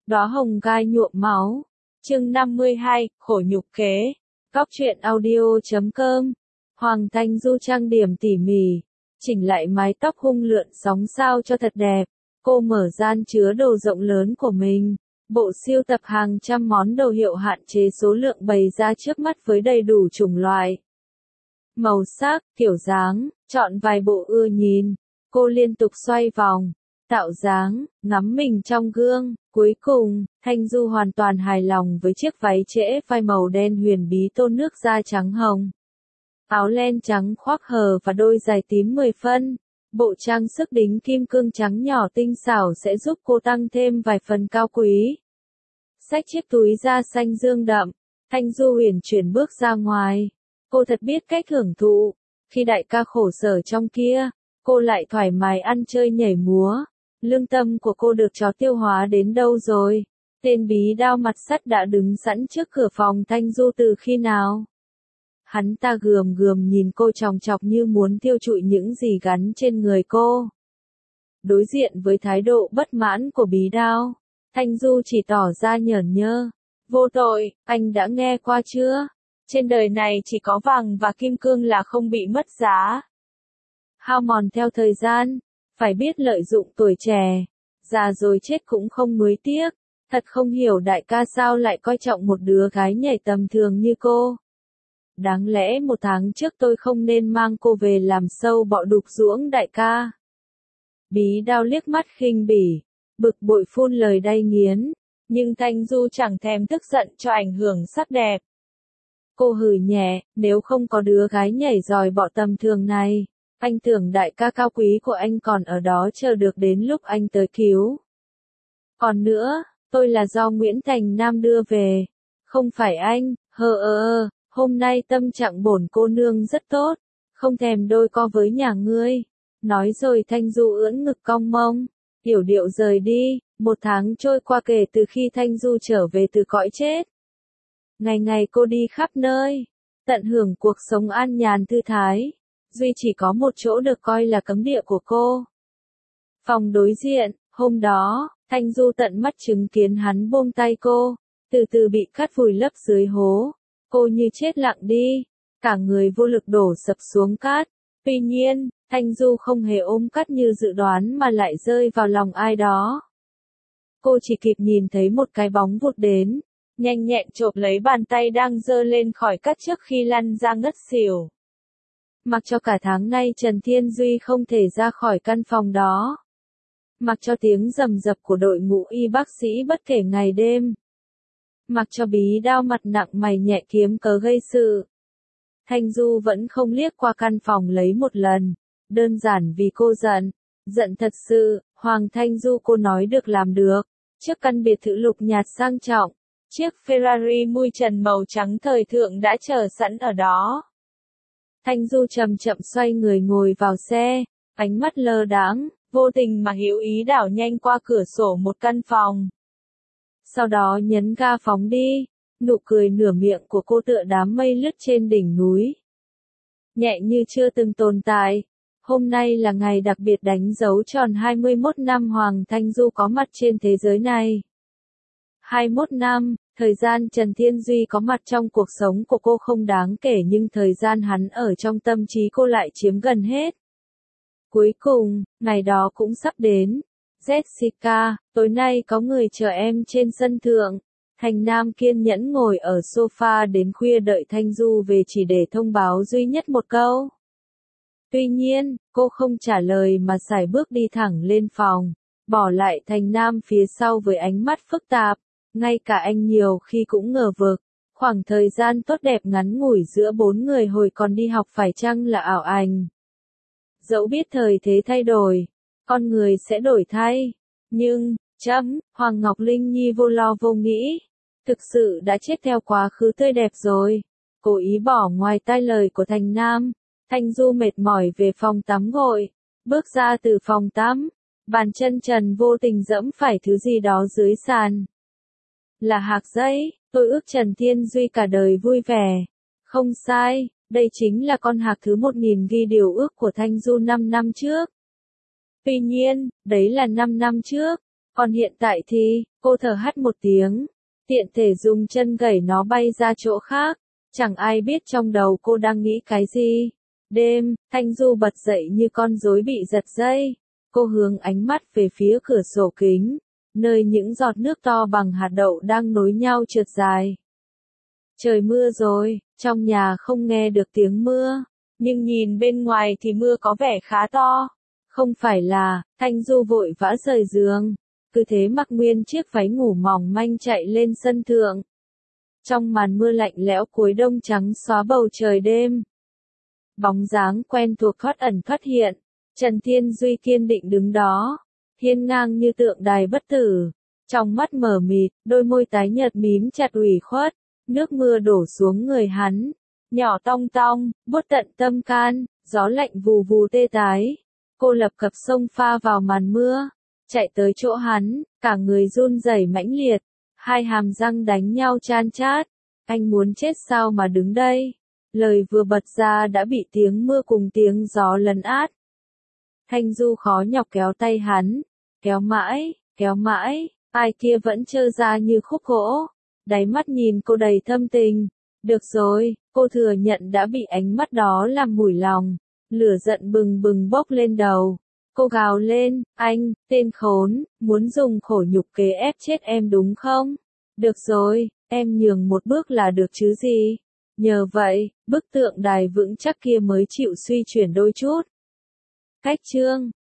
Đóa hồng gai nhuộm máu. Chương 52, khổ nhục kế. Góc truyện audio.com. Hoàng Thanh Du trang điểm tỉ mỉ, chỉnh lại mái tóc hung lượn sóng sao cho thật đẹp. Cô mở gian chứa đồ rộng lớn của mình. Bộ sưu tập hàng trăm món đồ hiệu hạn chế số lượng bày ra trước mắt với đầy đủ chủng loại, màu sắc, kiểu dáng, chọn vài bộ ưa nhìn. Cô liên tục xoay vòng, tạo dáng, ngắm mình trong gương. Cuối cùng, Thanh Du hoàn toàn hài lòng với chiếc váy trễ vai màu đen huyền bí tôn nước da trắng hồng. Áo len trắng khoác hờ và đôi giày tím 10 phân. Bộ trang sức đính kim cương trắng nhỏ tinh xảo sẽ giúp cô tăng thêm vài phần cao quý. Xách chiếc túi da xanh dương đậm, Thanh Du huyền chuyển bước ra ngoài. Cô thật biết cách hưởng thụ. Khi đại ca khổ sở trong kia, cô lại thoải mái ăn chơi nhảy múa. Lương tâm của cô được chó tiêu hóa đến đâu rồi? Tên bí đao mặt sắt đã đứng sẵn trước cửa phòng Thanh Du từ khi nào? Hắn ta gườm gườm nhìn cô chòng chọc như muốn thiêu trụi những gì gắn trên người cô. Đối diện với thái độ bất mãn của bí đao, Thanh Du chỉ tỏ ra nhởn nhơ. Vô tội, anh đã nghe qua chưa? Trên đời này chỉ có vàng và kim cương là không bị mất giá. Hao mòn theo thời gian, phải biết lợi dụng tuổi trẻ, già rồi chết cũng không nuối tiếc. Thật không hiểu đại ca sao lại coi trọng một đứa gái nhảy tầm thường như cô. Đáng lẽ 1 tháng trước tôi không nên mang cô về làm sâu bọ đục ruỗng đại ca. Bí đao liếc mắt khinh bỉ, bực bội phun lời đay nghiến, nhưng Thanh Du chẳng thèm tức giận cho ảnh hưởng sắc đẹp. Cô hừ nhẹ, nếu không có đứa gái nhảy dòi bọ tầm thường này, anh tưởng đại ca cao quý của anh còn ở đó chờ được đến lúc anh tới cứu. Còn nữa, tôi là do Nguyễn Thành Nam đưa về, không phải anh. Hôm nay tâm trạng bổn cô nương rất tốt, không thèm đôi co với nhà ngươi. Nói rồi Thanh Du ưỡn ngực cong mông, yểu điệu rời đi. 1 tháng trôi qua kể từ khi Thanh Du trở về từ cõi chết. Ngày ngày cô đi khắp nơi, tận hưởng cuộc sống an nhàn thư thái. Duy chỉ có một chỗ được coi là cấm địa của cô. Phòng đối diện, hôm đó, Thanh Du tận mắt chứng kiến hắn buông tay cô, từ từ bị cắt vùi lấp dưới hố. Cô như chết lặng đi, cả người vô lực đổ sập xuống cát. Tuy nhiên, Thanh Du không hề ôm cát như dự đoán mà lại rơi vào lòng ai đó. Cô chỉ kịp nhìn thấy một cái bóng vụt đến, nhanh nhẹn chộp lấy bàn tay đang giơ lên khỏi cát trước khi lăn ra ngất xỉu. Mặc cho cả tháng nay Trần Thiên Duy không thể ra khỏi căn phòng đó. Mặc cho tiếng rầm rập của đội ngũ y bác sĩ bất kể ngày đêm. Mặc cho bí đao mặt nặng mày nhẹ kiếm cớ gây sự. Thanh Du vẫn không liếc qua căn phòng lấy một lần. Đơn giản vì cô giận. Giận thật sự, Hoàng Thanh Du cô nói được làm được. Trước căn biệt thự lục nhạt sang trọng, chiếc Ferrari mui trần màu trắng thời thượng đã chờ sẵn ở đó. Thanh Du chậm chậm xoay người ngồi vào xe, ánh mắt lơ đãng, vô tình mà hữu ý đảo nhanh qua cửa sổ một căn phòng. Sau đó nhấn ga phóng đi, nụ cười nửa miệng của cô tựa đám mây lướt trên đỉnh núi. Nhẹ như chưa từng tồn tại. Hôm nay là ngày đặc biệt đánh dấu tròn 21 năm Hoàng Thanh Du có mặt trên thế giới này. 21 năm, thời gian Trần Thiên Duy có mặt trong cuộc sống của cô không đáng kể nhưng thời gian hắn ở trong tâm trí cô lại chiếm gần hết. Cuối cùng, ngày đó cũng sắp đến. Jessica, tối nay có người chờ em trên sân thượng. Thành Nam kiên nhẫn ngồi ở sofa đến khuya đợi Thanh Du về chỉ để thông báo duy nhất một câu. Tuy nhiên, cô không trả lời mà sải bước đi thẳng lên phòng, bỏ lại Thành Nam phía sau với ánh mắt phức tạp. Ngay cả anh nhiều khi cũng ngờ vực, khoảng thời gian tốt đẹp ngắn ngủi giữa 4 người hồi còn đi học phải chăng là ảo ảnh. Dẫu biết thời thế thay đổi, con người sẽ đổi thay, nhưng, Hoàng Ngọc Linh Nhi vô lo vô nghĩ, thực sự đã chết theo quá khứ tươi đẹp rồi. Cố ý bỏ ngoài tai lời của Thành Nam, Thanh Du mệt mỏi về phòng tắm gội, bước ra từ phòng tắm, bàn chân trần vô tình dẫm phải thứ gì đó dưới sàn. Là hạc dây, tôi ước Trần Thiên Duy cả đời vui vẻ. Không sai, đây chính là con hạc thứ 1000 ghi điều ước của Thanh Du 5 năm trước. Tuy nhiên, đấy là 5 năm trước. Còn hiện tại thì, cô thở hắt một tiếng, tiện thể dùng chân gẩy nó bay ra chỗ khác. Chẳng ai biết trong đầu cô đang nghĩ cái gì. Đêm, Thanh Du bật dậy như con rối bị giật dây. Cô hướng ánh mắt về phía cửa sổ kính, nơi những giọt nước to bằng hạt đậu đang nối nhau trượt dài. Trời mưa rồi, trong nhà không nghe được tiếng mưa, nhưng nhìn bên ngoài thì mưa có vẻ khá to. Không phải là, Thanh Du vội vã rời giường, cứ thế mặc nguyên chiếc váy ngủ mỏng manh chạy lên sân thượng. Trong màn mưa lạnh lẽo cuối đông trắng xóa bầu trời đêm. Bóng dáng quen thuộc thoát ẩn thoát hiện, Trần Thiên Duy kiên định đứng đó, hiên ngang như tượng đài bất tử. Trong mắt mờ mịt, đôi môi tái nhợt mím chặt ủy khuất, nước mưa đổ xuống người hắn. Nhỏ tong tong, buốt tận tâm can, gió lạnh vù vù tê tái. Cô lập cập xông pha vào màn mưa, chạy tới chỗ hắn, cả người run rẩy mãnh liệt, hai hàm răng đánh nhau chan chát. Anh muốn chết sao mà đứng đây? Lời vừa bật ra đã bị tiếng mưa cùng tiếng gió lấn át. Thanh Du khó nhọc kéo tay hắn, kéo mãi, ai kia vẫn trơ ra như khúc gỗ. Đáy mắt nhìn cô đầy thâm tình. Được rồi, cô thừa nhận đã bị ánh mắt đó làm mủi lòng. Lửa giận bừng bừng bốc lên đầu. Cô gào lên, anh, tên khốn, muốn dùng khổ nhục kế ép chết em đúng không? Được rồi, em nhường một bước là được chứ gì? Nhờ vậy, bức tượng đài vững chắc kia mới chịu suy chuyển đôi chút. Cách chương